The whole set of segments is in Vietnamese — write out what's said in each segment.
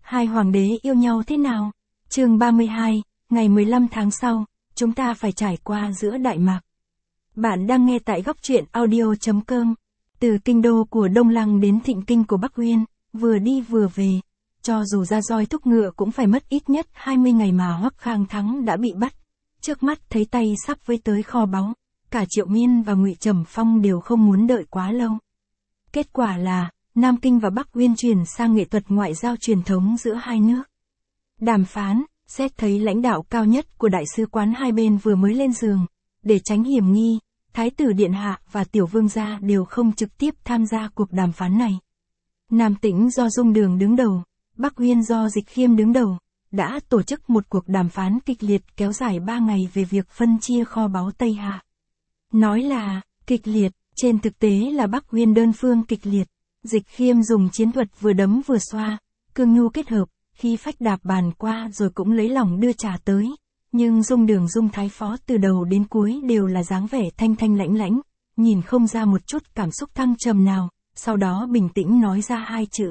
Hai hoàng đế yêu nhau thế nào? Chương 32, ngày 15 tháng sau, chúng ta phải trải qua giữa Đại Mạc. Bạn đang nghe tại góc truyện audio.com. Từ kinh đô của Đông Lăng đến thịnh kinh của Bắc Uyên, vừa đi vừa về. Cho dù ra roi thúc ngựa cũng phải mất ít nhất 20 ngày mà Hoắc Khang Thắng đã bị bắt. Trước mắt thấy tay sắp với tới kho báu, cả Triệu Miên và Ngụy Trầm Phong đều không muốn đợi quá lâu. Kết quả là, Nam Kinh và Bắc Uyên chuyển sang nghệ thuật ngoại giao truyền thống giữa hai nước. Đàm phán, xét thấy lãnh đạo cao nhất của đại sứ quán hai bên vừa mới lên giường, để tránh hiểm nghi, Thái tử Điện Hạ và Tiểu Vương gia đều không trực tiếp tham gia cuộc đàm phán này. Nam Tĩnh do Dung Đường đứng đầu, Bắc Uyên do Dịch Khiêm đứng đầu, đã tổ chức một cuộc đàm phán kịch liệt kéo dài 3 ngày về việc phân chia kho báu Tây Hạ. Nói là kịch liệt, trên thực tế là Bắc Uyên đơn phương kịch liệt. Dịch Khiêm dùng chiến thuật vừa đấm vừa xoa, cương nhu kết hợp, khi phách đạp bàn qua rồi cũng lấy lòng đưa trà tới. Nhưng Dung Đường Dung Thái Phó từ đầu đến cuối đều là dáng vẻ thanh thanh lãnh lãnh, nhìn không ra một chút cảm xúc thăng trầm nào, sau đó bình tĩnh nói ra hai chữ.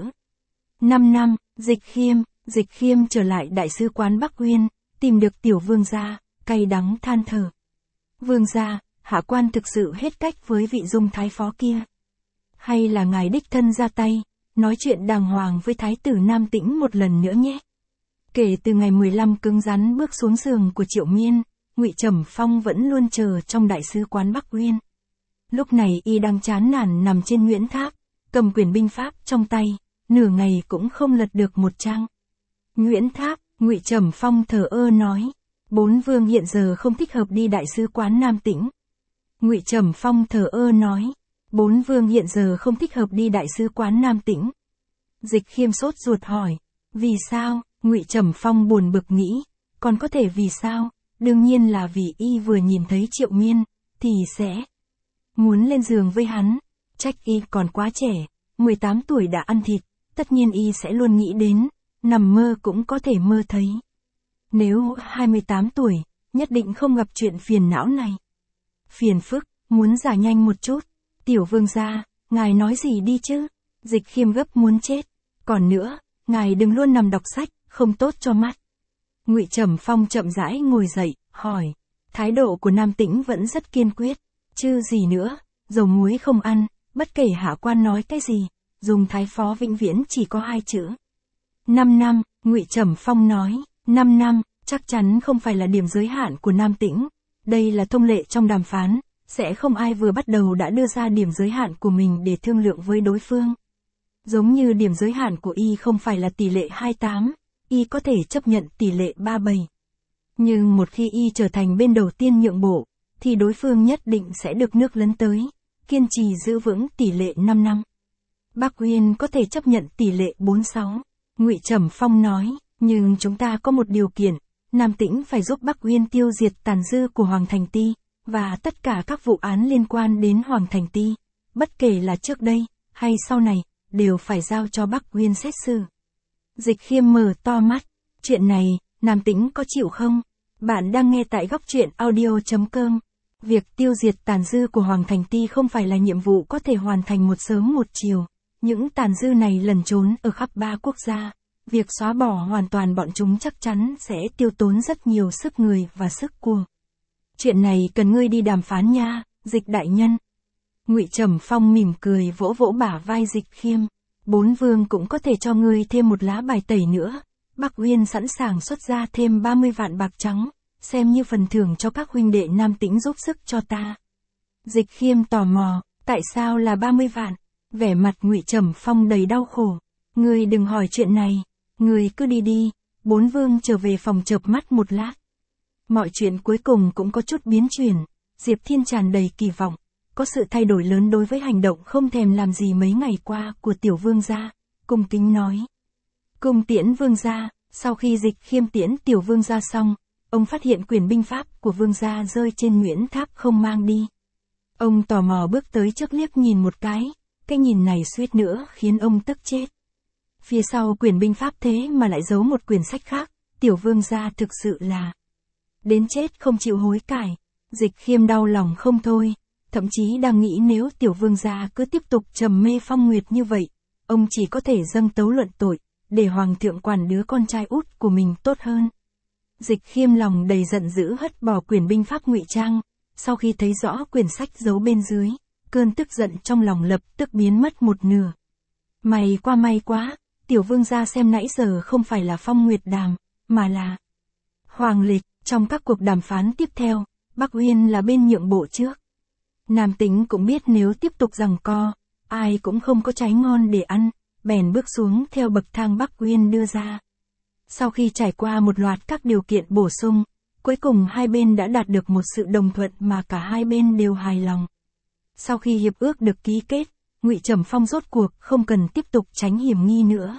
5 năm, Dịch Khiêm trở lại đại sứ quán Bắc Uyên, tìm được Tiểu Vương gia, cay đắng than thở. Vương gia, hạ quan thực sự hết cách với vị Dung Thái Phó kia. Hay là ngài đích thân ra tay, nói chuyện đàng hoàng với Thái tử Nam Tĩnh một lần nữa nhé. Kể từ ngày 15 cứng rắn bước xuống giường của Triệu Miên, Ngụy Trầm Phong vẫn luôn chờ trong đại sứ quán Bắc Uyên. Lúc này y đang chán nản nằm trên Nguyễn Tháp, cầm quyển binh pháp trong tay, nửa ngày cũng không lật được một trang. Nguyễn Tháp, Ngụy Trầm Phong thờ ơ nói, 4 vương hiện giờ không thích hợp đi đại sứ quán Nam Tĩnh. Ngụy Trầm Phong thờ ơ nói, 4 vương hiện giờ không thích hợp đi đại sứ quán Nam Tĩnh. Dịch Khiêm sốt ruột hỏi, vì sao? Ngụy Trầm Phong buồn bực nghĩ, còn có thể vì sao? Đương nhiên là vì y vừa nhìn thấy Triệu Miên, thì sẽ muốn lên giường với hắn. Trách y còn quá trẻ, 18 tuổi đã ăn thịt, tất nhiên y sẽ luôn nghĩ đến, nằm mơ cũng có thể mơ thấy. Nếu 28 tuổi, nhất định không gặp chuyện phiền não này. Phiền phức, muốn giải nhanh một chút. Tiểu Vương gia, ngài nói gì đi chứ? Dịch Khiêm gấp muốn chết. Còn nữa, ngài đừng luôn nằm đọc sách, không tốt cho mắt. Ngụy Trầm Phong chậm rãi ngồi dậy, hỏi. Thái độ của Nam Tĩnh vẫn rất kiên quyết. Chứ gì nữa, dầu muối không ăn, bất kể hạ quan nói cái gì, Dung Thái Phó vĩnh viễn chỉ có 2 chữ. 5 năm, Ngụy Trầm Phong nói. 5 năm, chắc chắn không phải là điểm giới hạn của Nam Tĩnh. Đây là thông lệ trong đàm phán. Sẽ không ai vừa bắt đầu đã đưa ra điểm giới hạn của mình để thương lượng với đối phương. Giống như điểm giới hạn của y không phải là tỷ lệ 28, y có thể chấp nhận tỷ lệ 37. Nhưng một khi y trở thành bên đầu tiên nhượng bộ, thì đối phương nhất định sẽ được nước lấn tới, kiên trì giữ vững tỷ lệ 5 năm. Bắc Uyên có thể chấp nhận tỷ lệ 46. Ngụy Trầm Phong nói, nhưng chúng ta có một điều kiện, Nam Tĩnh phải giúp Bắc Uyên tiêu diệt tàn dư của Hoàng Thành Ti. Và tất cả các vụ án liên quan đến Hoàng Thành Ti, bất kể là trước đây, hay sau này, đều phải giao cho Bắc Uyên xét xử. Dịch Khiêm mở to mắt, chuyện này, Nam Tĩnh có chịu không? Bạn đang nghe tại góc truyện audio.com. Việc tiêu diệt tàn dư của Hoàng Thành Ti không phải là nhiệm vụ có thể hoàn thành một sớm một chiều. Những tàn dư này lẩn trốn ở khắp 3 quốc gia. Việc xóa bỏ hoàn toàn bọn chúng chắc chắn sẽ tiêu tốn rất nhiều sức người và sức của. Chuyện này cần ngươi đi đàm phán nha, Dịch đại nhân. Ngụy Trầm Phong mỉm cười vỗ vỗ bả vai Dịch Khiêm. 4 vương cũng có thể cho ngươi thêm một lá bài tẩy nữa. Bắc Uyên sẵn sàng xuất ra thêm 30 vạn bạc trắng, xem như phần thưởng cho các huynh đệ Nam Tĩnh giúp sức cho ta. Dịch Khiêm tò mò, tại sao là 30 vạn? Vẻ mặt Ngụy Trầm Phong đầy đau khổ. Ngươi đừng hỏi chuyện này, ngươi cứ đi đi. 4 vương trở về phòng chợp mắt một lát. Mọi chuyện cuối cùng cũng có chút biến chuyển, Diệp Thiên tràn đầy kỳ vọng, có sự thay đổi lớn đối với hành động không thèm làm gì mấy ngày qua của Tiểu Vương gia, cung kính nói. Cung tiễn Vương gia, sau khi Dịch Khiêm tiễn Tiểu Vương gia xong, ông phát hiện quyển binh pháp của Vương gia rơi trên Nguyễn Tháp không mang đi. Ông tò mò bước tới trước liếc nhìn một cái nhìn này suýt nữa khiến ông tức chết. Phía sau quyển binh pháp thế mà lại giấu một quyển sách khác, Tiểu Vương gia thực sự là đến chết không chịu hối cải. Dịch Khiêm đau lòng không thôi, thậm chí đang nghĩ nếu Tiểu Vương gia cứ tiếp tục trầm mê Phong Nguyệt như vậy, ông chỉ có thể dâng tấu luận tội, để hoàng thượng quản đứa con trai út của mình tốt hơn. Dịch Khiêm lòng đầy giận dữ hất bỏ quyển binh pháp ngụy trang, sau khi thấy rõ quyển sách giấu bên dưới, cơn tức giận trong lòng lập tức biến mất một nửa. May quá, tiểu vương gia xem nãy giờ không phải là Phong Nguyệt Đàm, mà là Hoàng Lịch. Trong các cuộc đàm phán tiếp theo, Bắc Uyên là bên nhượng bộ trước. Nam Tĩnh cũng biết nếu tiếp tục giằng co, ai cũng không có trái ngon để ăn, bèn bước xuống theo bậc thang Bắc Uyên đưa ra. Sau khi trải qua một loạt các điều kiện bổ sung, cuối cùng hai bên đã đạt được một sự đồng thuận mà cả hai bên đều hài lòng. Sau khi hiệp ước được ký kết, Ngụy Trầm Phong rốt cuộc không cần tiếp tục tránh hiểm nghi nữa.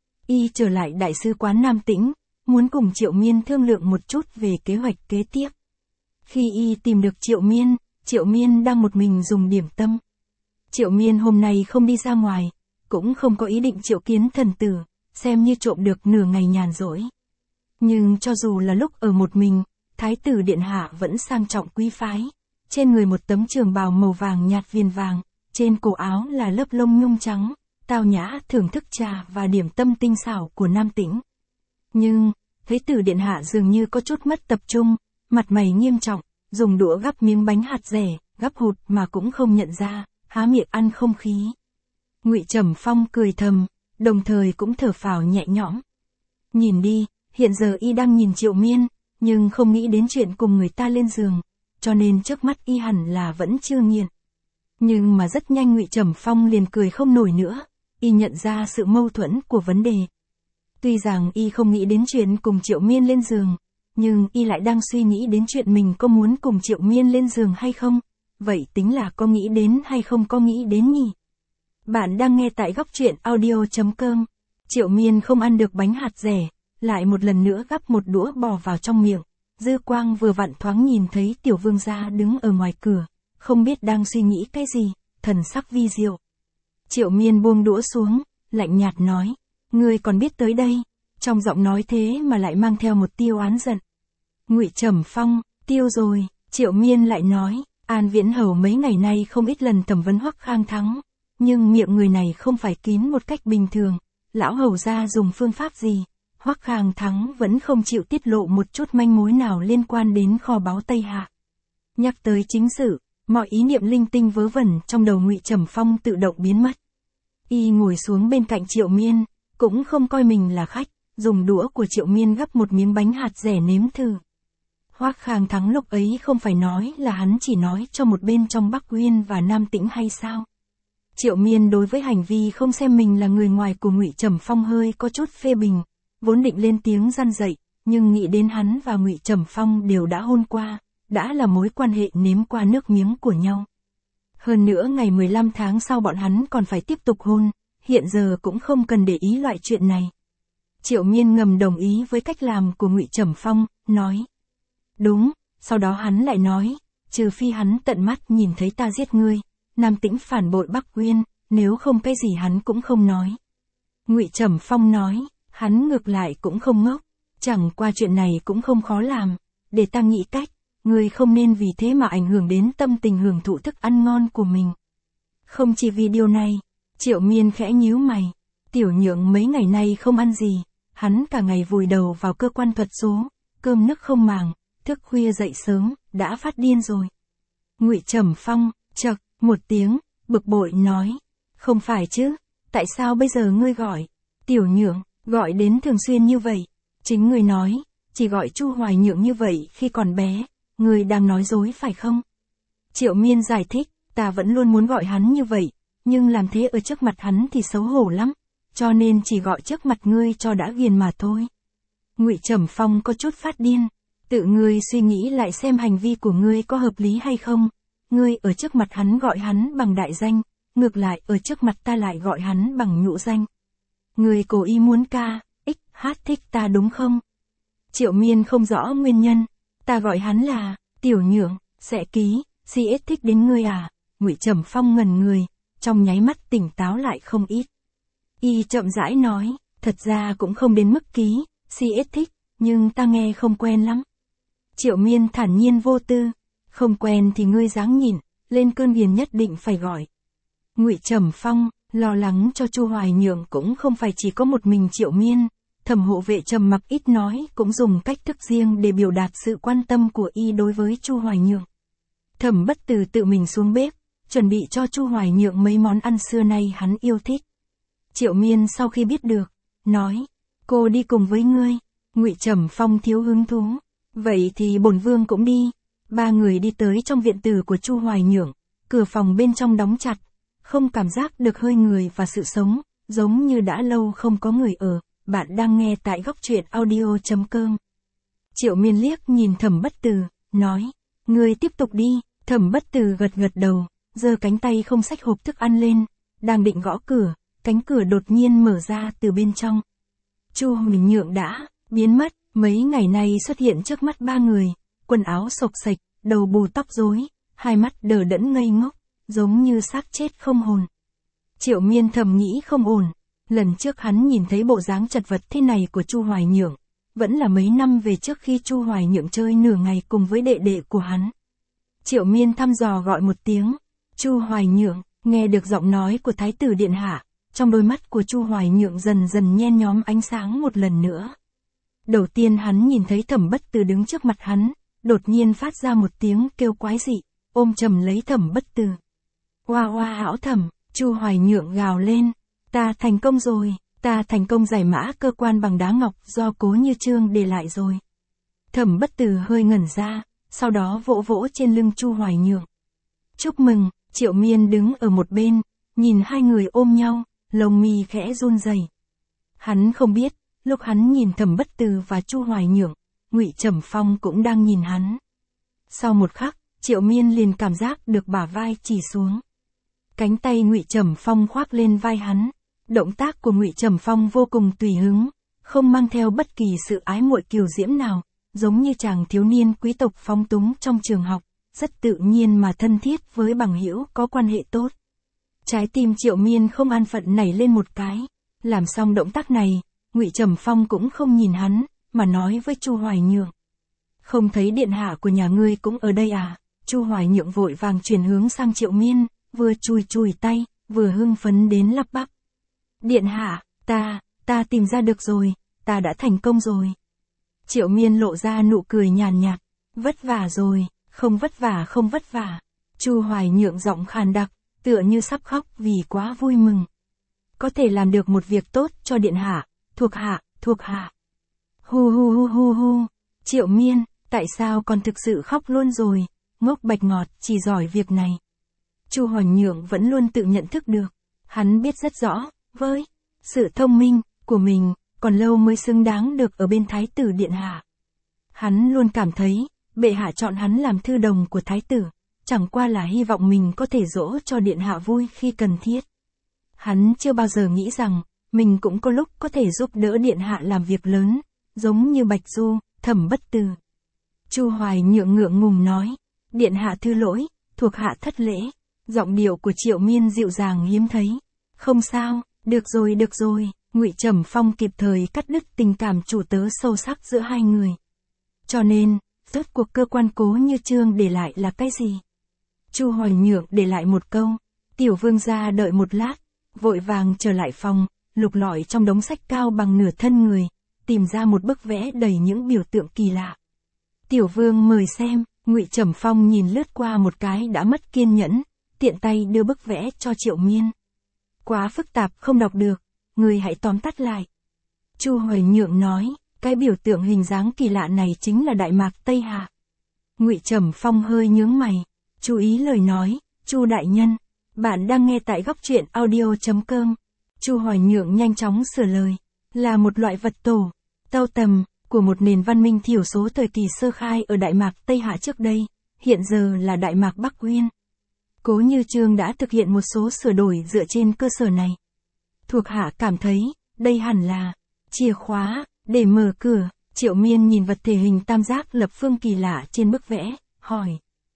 Y trở lại đại sứ quán Nam Tĩnh, muốn cùng Triệu Miên thương lượng một chút về kế hoạch kế tiếp. Khi Y tìm được Triệu Miên đang một mình dùng điểm tâm. Triệu Miên hôm nay không đi ra ngoài, cũng không có ý định triệu kiến thần tử, xem như trộm được nửa ngày nhàn rỗi. Nhưng cho dù là lúc ở một mình, Thái tử Điện Hạ vẫn sang trọng quý phái. Trên người một tấm trường bào màu vàng nhạt viền vàng, trên cổ áo là lớp lông nhung trắng, tao nhã thưởng thức trà và điểm tâm tinh xảo của Nam Tĩnh. Nhưng, Thái tử Điện Hạ dường như có chút mất tập trung, mặt mày nghiêm trọng, dùng đũa gắp miếng bánh hạt dẻ, gắp hụt mà cũng không nhận ra, há miệng ăn không khí. Ngụy Trầm Phong cười thầm, đồng thời cũng thở phào nhẹ nhõm. Nhìn đi, hiện giờ Y đang nhìn Triệu Miên, nhưng không nghĩ đến chuyện cùng người ta lên giường, cho nên trước mắt Y hẳn là vẫn chưa nghiện. Nhưng mà rất nhanh Ngụy Trầm Phong liền cười không nổi nữa, Y nhận ra sự mâu thuẫn của vấn đề. Tuy rằng Y không nghĩ đến chuyện cùng Triệu Miên lên giường, nhưng Y lại đang suy nghĩ đến chuyện mình có muốn cùng Triệu Miên lên giường hay không, vậy tính là có nghĩ đến hay không có nghĩ đến nhỉ? Bạn đang nghe tại góc truyện audio.com. Triệu Miên không ăn được bánh hạt dẻ, lại một lần nữa gắp một đũa bò vào trong miệng. Dư quang vừa vặn thoáng nhìn thấy tiểu vương gia đứng ở ngoài cửa, không biết đang suy nghĩ cái gì, thần sắc vi diệu. Triệu Miên buông đũa xuống, lạnh nhạt nói, ngươi còn biết tới đây, trong giọng nói thế mà lại mang theo một tia oán giận. Ngụy Trầm Phong, tiêu rồi, Triệu Miên lại nói, An Viễn Hầu mấy ngày nay không ít lần thẩm vấn Hoắc Khang Thắng, nhưng miệng người này không phải kín một cách bình thường, lão hầu gia dùng phương pháp gì, Hoắc Khang Thắng vẫn không chịu tiết lộ một chút manh mối nào liên quan đến kho báu Tây Hạ. Nhắc tới chính sự, mọi ý niệm linh tinh vớ vẩn trong đầu Ngụy Trầm Phong tự động biến mất. Y ngồi xuống bên cạnh Triệu Miên, cũng không coi mình là khách, dùng đũa của Triệu Miên gắp một miếng bánh hạt dẻ nếm thử. Hoắc Khang Thắng lúc ấy không phải nói là hắn chỉ nói cho một bên trong Bắc Uyên và Nam Tĩnh hay sao? Triệu Miên đối với hành vi không xem mình là người ngoài của Ngụy Trầm Phong hơi có chút phê bình, vốn định lên tiếng răn dậy, nhưng nghĩ đến hắn và Ngụy Trầm Phong đều đã hôn qua, đã là mối quan hệ nếm qua nước miếng của nhau. Hơn nữa ngày 15 tháng sau bọn hắn còn phải tiếp tục hôn, hiện giờ cũng không cần để ý loại chuyện này. Triệu Miên ngầm đồng ý với cách làm của Ngụy Trầm Phong, nói. Đúng, sau đó hắn lại nói, trừ phi hắn tận mắt nhìn thấy ta giết ngươi, Nam Tĩnh phản bội Bắc Uyên, nếu không cái gì hắn cũng không nói. Ngụy Trầm Phong nói, hắn ngược lại cũng không ngốc, chẳng qua chuyện này cũng không khó làm, để ta nghĩ cách, ngươi không nên vì thế mà ảnh hưởng đến tâm tình hưởng thụ thức ăn ngon của mình. Không chỉ vì điều này, Triệu Miên khẽ nhíu mày, Tiểu Nhượng mấy ngày nay không ăn gì, hắn cả ngày vùi đầu vào cơ quan thuật số, cơm nước không màng, thức khuya dậy sớm, đã phát điên rồi. Ngụy Trầm Phong, chậc, một tiếng, bực bội nói, không phải chứ, tại sao bây giờ ngươi gọi, Tiểu Nhượng, gọi đến thường xuyên như vậy, chính ngươi nói, chỉ gọi Chu Hoài Nhượng như vậy khi còn bé, ngươi đang nói dối phải không? Triệu Miên giải thích, ta vẫn luôn muốn gọi hắn như vậy, nhưng làm thế ở trước mặt hắn thì xấu hổ lắm, cho nên chỉ gọi trước mặt ngươi cho đã ghiền mà thôi. Ngụy Trầm Phong có chút phát điên, tự ngươi suy nghĩ lại xem hành vi của ngươi có hợp lý hay không, ngươi ở trước mặt hắn gọi hắn bằng đại danh, ngược lại ở trước mặt ta lại gọi hắn bằng nhũ danh. Ngươi cố ý muốn ca, hát thích ta đúng không? Triệu Miên không rõ nguyên nhân, ta gọi hắn là, Tiểu Nhượng, sẽ ký, CS thích đến ngươi à? Ngụy Trầm Phong ngẩn người, trong nháy mắt tỉnh táo lại không ít. Y chậm rãi nói, thật ra cũng không đến mức ký, CS thích, nhưng ta nghe không quen lắm. Triệu Miên thản nhiên vô tư, không quen thì ngươi dáng nhịn, lên cơn ghiền nhất định phải gọi. Ngụy Trầm Phong, Lo lắng cho Chu Hoài Nhượng cũng không phải chỉ có một mình Triệu Miên, Thẩm hộ vệ trầm mặc ít nói cũng dùng cách thức riêng để biểu đạt sự quan tâm của y đối với Chu Hoài Nhượng. Thẩm Bất Từ tự mình xuống bếp, chuẩn bị cho Chu Hoài Nhượng mấy món ăn xưa nay hắn yêu thích. Triệu Miên sau khi biết được, nói, cô đi cùng với ngươi. Ngụy Trầm Phong thiếu hứng thú, vậy thì bổn vương cũng đi. Ba người đi tới trong viện tử của Chu Hoài Nhượng, cửa phòng bên trong đóng chặt, không cảm giác được hơi người và sự sống, giống như đã lâu không có người ở. Bạn đang nghe tại góc truyện audio.com. Triệu Miên liếc nhìn Thẩm Bất Từ, nói, ngươi tiếp tục đi. Thẩm Bất Từ gật gật đầu, giơ cánh tay không xách hộp thức ăn lên, đang định gõ cửa, cánh cửa đột nhiên mở ra từ bên trong. Chu Hoài Nhượng đã biến mất, mấy ngày nay xuất hiện trước mắt ba người, quần áo xộc xệch, đầu bù tóc rối, hai mắt đờ đẫn ngây ngốc, giống như xác chết không hồn. Triệu Miên thầm nghĩ không ổn, lần trước hắn nhìn thấy bộ dáng chật vật thế này của Chu Hoài Nhượng, vẫn là mấy năm về trước khi Chu Hoài Nhượng chơi nửa ngày cùng với đệ đệ của hắn. Triệu Miên thăm dò gọi một tiếng, Chu Hoài Nhượng, nghe được giọng nói của Thái tử điện hạ, trong đôi mắt của Chu Hoài Nhượng dần dần nhen nhóm ánh sáng một lần nữa. Đầu tiên hắn nhìn thấy Thẩm Bất Từ đứng trước mặt hắn, đột nhiên phát ra một tiếng kêu quái dị, ôm chầm lấy Thẩm Bất Từ. Oa oa hão Thẩm, Chu Hoài Nhượng gào lên, ta thành công rồi, ta thành công giải mã cơ quan bằng đá ngọc do Cố Như Chương để lại rồi. Thẩm Bất Từ hơi ngẩn ra, sau đó vỗ vỗ trên lưng Chu Hoài Nhượng. Chúc mừng. Triệu Miên đứng ở một bên, nhìn hai người ôm nhau, lông mi khẽ run rẩy. Hắn không biết, lúc hắn nhìn Thẩm Bất Từ và Chu Hoài Nhượng, Ngụy Trầm Phong cũng đang nhìn hắn. Sau một khắc, Triệu Miên liền cảm giác được bả vai chỉ xuống. Cánh tay Ngụy Trầm Phong khoác lên vai hắn, động tác của Ngụy Trầm Phong vô cùng tùy hứng, không mang theo bất kỳ sự ái muội kiều diễm nào, giống như chàng thiếu niên quý tộc phóng túng trong trường học, rất tự nhiên mà thân thiết với bằng hữu có quan hệ tốt. Trái tim Triệu Miên không an phận nảy lên một cái, làm xong động tác này, Ngụy Trầm Phong cũng không nhìn hắn, mà nói với Chu Hoài Nhượng. Không thấy điện hạ của nhà ngươi cũng ở đây à? Chu Hoài Nhượng vội vàng chuyển hướng sang Triệu Miên, vừa chùi chùi tay, vừa hưng phấn đến lắp bắp. Điện hạ, ta tìm ra được rồi, ta đã thành công rồi. Triệu Miên lộ ra nụ cười nhàn nhạt, vất vả rồi, không vất vả không vất vả. Chu Hoài Nhượng giọng khàn đặc, tựa như sắp khóc vì quá vui mừng. Có thể làm được một việc tốt cho điện hạ, thuộc hạ. Hu hu hu hu hu. Triệu Miên, tại sao còn thực sự khóc luôn rồi, ngốc bạch ngọt chỉ giỏi việc này. Chu Hoài Nhượng vẫn luôn tự nhận thức được, hắn biết rất rõ, với sự thông minh của mình, còn lâu mới xứng đáng được ở bên Thái tử điện hạ. Hắn luôn cảm thấy, bệ hạ chọn hắn làm thư đồng của Thái tử, chẳng qua là hy vọng mình có thể dỗ cho điện hạ vui khi cần thiết. Hắn chưa bao giờ nghĩ rằng, mình cũng có lúc có thể giúp đỡ điện hạ làm việc lớn, giống như Bạch Du, Thẩm Bất Từ. Chu Hoài Nhượng ngượng ngùng nói, điện hạ thư lỗi, thuộc hạ thất lễ. Giọng điệu của Triệu Miên dịu dàng hiếm thấy. Không sao, được rồi. Ngụy Trầm Phong kịp thời cắt đứt tình cảm chủ tớ sâu sắc giữa hai người. Cho nên, rốt cuộc cơ quan Cố Như Chương để lại là cái gì? Chu Hoài Nhượng để lại một câu, tiểu vương gia đợi một lát, vội vàng trở lại phòng, lục lọi trong đống sách cao bằng nửa thân người, tìm ra một bức vẽ đầy những biểu tượng kỳ lạ. Tiểu vương mời xem. Ngụy Trầm Phong nhìn lướt qua một cái đã mất kiên nhẫn, tiện tay đưa bức vẽ cho Triệu Miên. Quá phức tạp không đọc được, người hãy tóm tắt lại. Chu Hoài Nhượng nói, cái biểu tượng hình dáng kỳ lạ này chính là Đại Mạc Tây Hạ. Ngụy Trầm Phong hơi nhướng mày, chú ý lời nói, Chu đại nhân, bạn đang nghe tại góc truyện audio.com. Chu Hoài Nhượng nhanh chóng sửa lời, là một loại vật tổ, tâu tầm, của một nền văn minh thiểu số thời kỳ sơ khai ở Đại Mạc Tây Hạ trước đây, hiện giờ là Đại Mạc Bắc Uyên. Cố Như Chương đã thực hiện một số sửa đổi dựa trên cơ sở này. Thuộc hạ cảm thấy, đây hẳn là chìa khóa để mở cửa. Triệu Miên nhìn vật thể hình tam giác lập phương kỳ lạ trên bức vẽ, hỏi.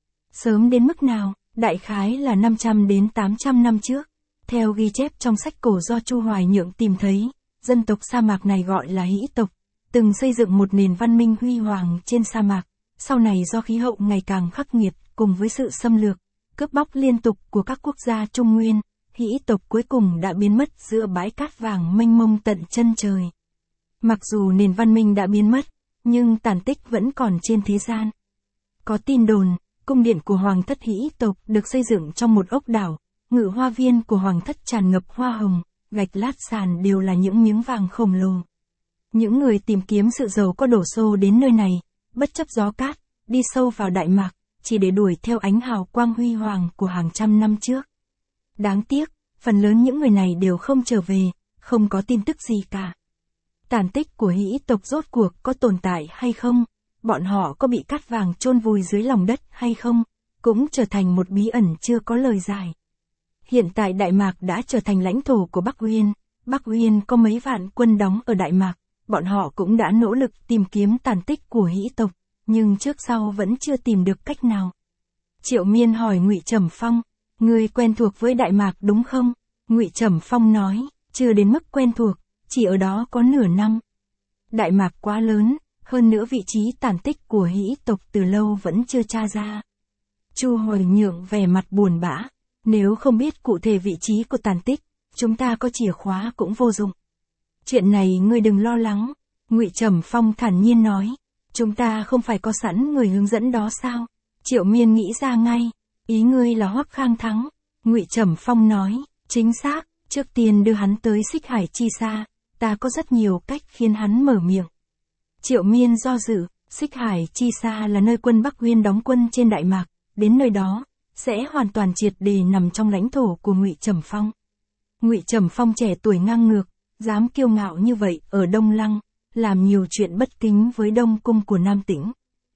Sớm đến mức nào? Đại khái là 500 đến 800 năm trước. Theo ghi chép trong sách cổ do Chu Hoài Nhượng tìm thấy, dân tộc sa mạc này gọi là Hĩ tộc, từng xây dựng một nền văn minh huy hoàng trên sa mạc. Sau này do khí hậu ngày càng khắc nghiệt cùng với sự xâm lược, cướp bóc liên tục của các quốc gia Trung Nguyên, Hỷ tộc cuối cùng đã biến mất giữa bãi cát vàng mênh mông tận chân trời. Mặc dù nền văn minh đã biến mất, nhưng tàn tích vẫn còn trên thế gian. Có tin đồn, cung điện của hoàng thất Hỷ tộc được xây dựng trong một ốc đảo, ngự hoa viên của hoàng thất tràn ngập hoa hồng, gạch lát sàn đều là những miếng vàng khổng lồ. Những người tìm kiếm sự giàu có đổ xô đến nơi này, bất chấp gió cát, đi sâu vào Đại Mạc, chỉ để đuổi theo ánh hào quang huy hoàng của hàng trăm năm trước. Đáng tiếc, phần lớn những người này đều không trở về, không có tin tức gì cả. Tàn tích của Hỷ tộc rốt cuộc có tồn tại hay không? Bọn họ có bị cát vàng chôn vùi dưới lòng đất hay không? Cũng trở thành một bí ẩn chưa có lời giải. Hiện tại Đại Mạc đã trở thành lãnh thổ của Bắc Uyên. Bắc Uyên có mấy vạn quân đóng ở Đại Mạc, bọn họ cũng đã nỗ lực tìm kiếm tàn tích của Hỷ tộc, nhưng trước sau vẫn chưa tìm được cách nào. Triệu Miên hỏi Ngụy Trầm Phong, ngươi quen thuộc với Đại Mạc đúng không? Ngụy Trầm Phong nói, chưa đến mức quen thuộc, chỉ ở đó có nửa năm. Đại Mạc quá lớn, hơn nữa vị trí tàn tích của Hỷ tộc từ lâu vẫn chưa tra ra. Chu Hồi Nhượng vẻ mặt buồn bã, nếu không biết cụ thể vị trí của tàn tích, chúng ta có chìa khóa cũng vô dụng. Chuyện này ngươi đừng lo lắng, Ngụy Trầm Phong thản nhiên nói, chúng ta không phải có sẵn người hướng dẫn đó sao? Triệu Miên nghĩ ra ngay, ý ngươi là Hoắc Khang Thắng. Ngụy Trầm Phong nói, chính xác, trước tiên đưa hắn tới Xích Hải Chi Sa, ta có rất nhiều cách khiến hắn mở miệng. Triệu Miên do dự, Xích Hải Chi Sa là nơi quân Bắc Uyên đóng quân trên Đại Mạc, đến nơi đó, sẽ hoàn toàn triệt để nằm trong lãnh thổ của Ngụy Trầm Phong. Ngụy Trầm Phong trẻ tuổi ngang ngược, dám kiêu ngạo như vậy ở Đông Lăng, làm nhiều chuyện bất kính với Đông Cung của Nam Tĩnh.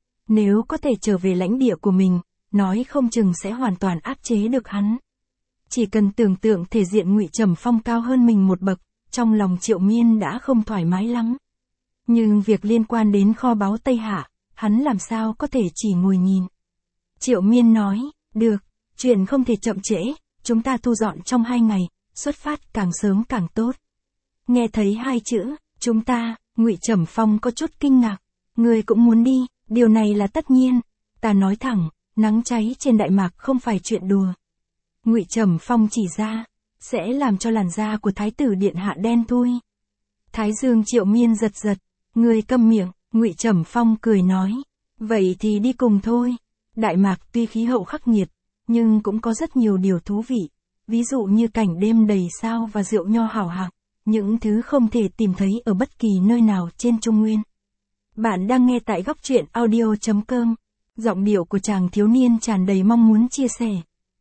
Nếu có thể trở về lãnh địa của mình, nói không chừng sẽ hoàn toàn áp chế được hắn. Chỉ cần tưởng tượng thể diện Ngụy Trầm Phong cao hơn mình một bậc, trong lòng Triệu Miên đã không thoải mái lắm. Nhưng việc liên quan đến kho báu Tây Hạ, hắn làm sao có thể chỉ ngồi nhìn. Triệu Miên nói, được, chuyện không thể chậm trễ, chúng ta thu dọn trong 2 ngày, xuất phát càng sớm càng tốt. Nghe thấy 2 chữ, chúng ta, Ngụy Trầm Phong có chút kinh ngạc, ngươi cũng muốn đi, điều này là tất nhiên, ta nói thẳng, nắng cháy trên Đại Mạc không phải chuyện đùa. Ngụy Trầm Phong chỉ ra, sẽ làm cho làn da của Thái tử Điện Hạ đen thui. Thái dương Triệu Miên giật giật, ngươi câm miệng, Ngụy Trầm Phong cười nói, vậy thì đi cùng thôi. Đại Mạc tuy khí hậu khắc nghiệt, nhưng cũng có rất nhiều điều thú vị, ví dụ như cảnh đêm đầy sao và rượu nho hảo hạng, những thứ không thể tìm thấy ở bất kỳ nơi nào trên Trung Nguyên. Bạn đang nghe tại Góc Truyện Audio.com, giọng điệu của chàng thiếu niên tràn đầy mong muốn chia sẻ.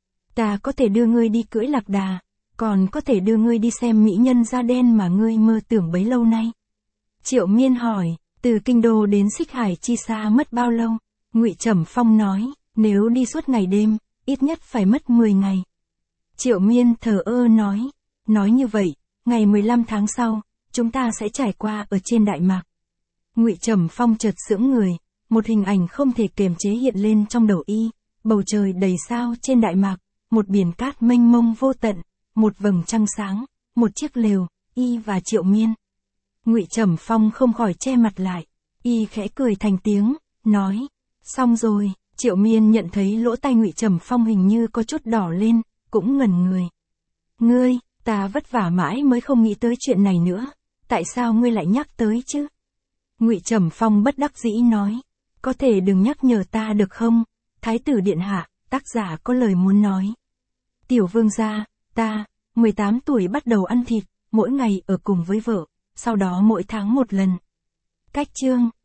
Ta có thể đưa ngươi đi cưỡi lạc đà, còn có thể đưa ngươi đi xem mỹ nhân da đen mà ngươi mơ tưởng bấy lâu nay. Triệu Miên hỏi, từ Kinh Đô đến Xích Hải Chi Sa mất bao lâu? Ngụy Trầm Phong nói, nếu đi suốt ngày đêm, ít nhất phải mất 10 ngày. Triệu Miên thờ ơ nói như vậy, ngày 15 tháng sau, chúng ta sẽ trải qua ở trên Đại Mạc. Ngụy Trầm Phong chợt sững người, một hình ảnh không thể kiềm chế hiện lên trong đầu y, bầu trời đầy sao trên Đại Mạc, một biển cát mênh mông vô tận, một vầng trăng sáng, một chiếc lều, y và Triệu Miên. Ngụy Trầm Phong không khỏi che mặt lại, y khẽ cười thành tiếng, nói, xong rồi. Triệu Miên nhận thấy lỗ tai Ngụy Trầm Phong hình như có chút đỏ lên, cũng ngẩn người. Ngươi, ta vất vả mãi mới không nghĩ tới chuyện này nữa, tại sao ngươi lại nhắc tới chứ? Ngụy Trầm Phong bất đắc dĩ nói, có thể đừng nhắc nhở ta được không? Thái tử Điện Hạ, tác giả có lời muốn nói. Tiểu vương gia, ta, 18 tuổi bắt đầu ăn thịt, mỗi ngày ở cùng với vợ, sau đó mỗi tháng một lần. Cách chương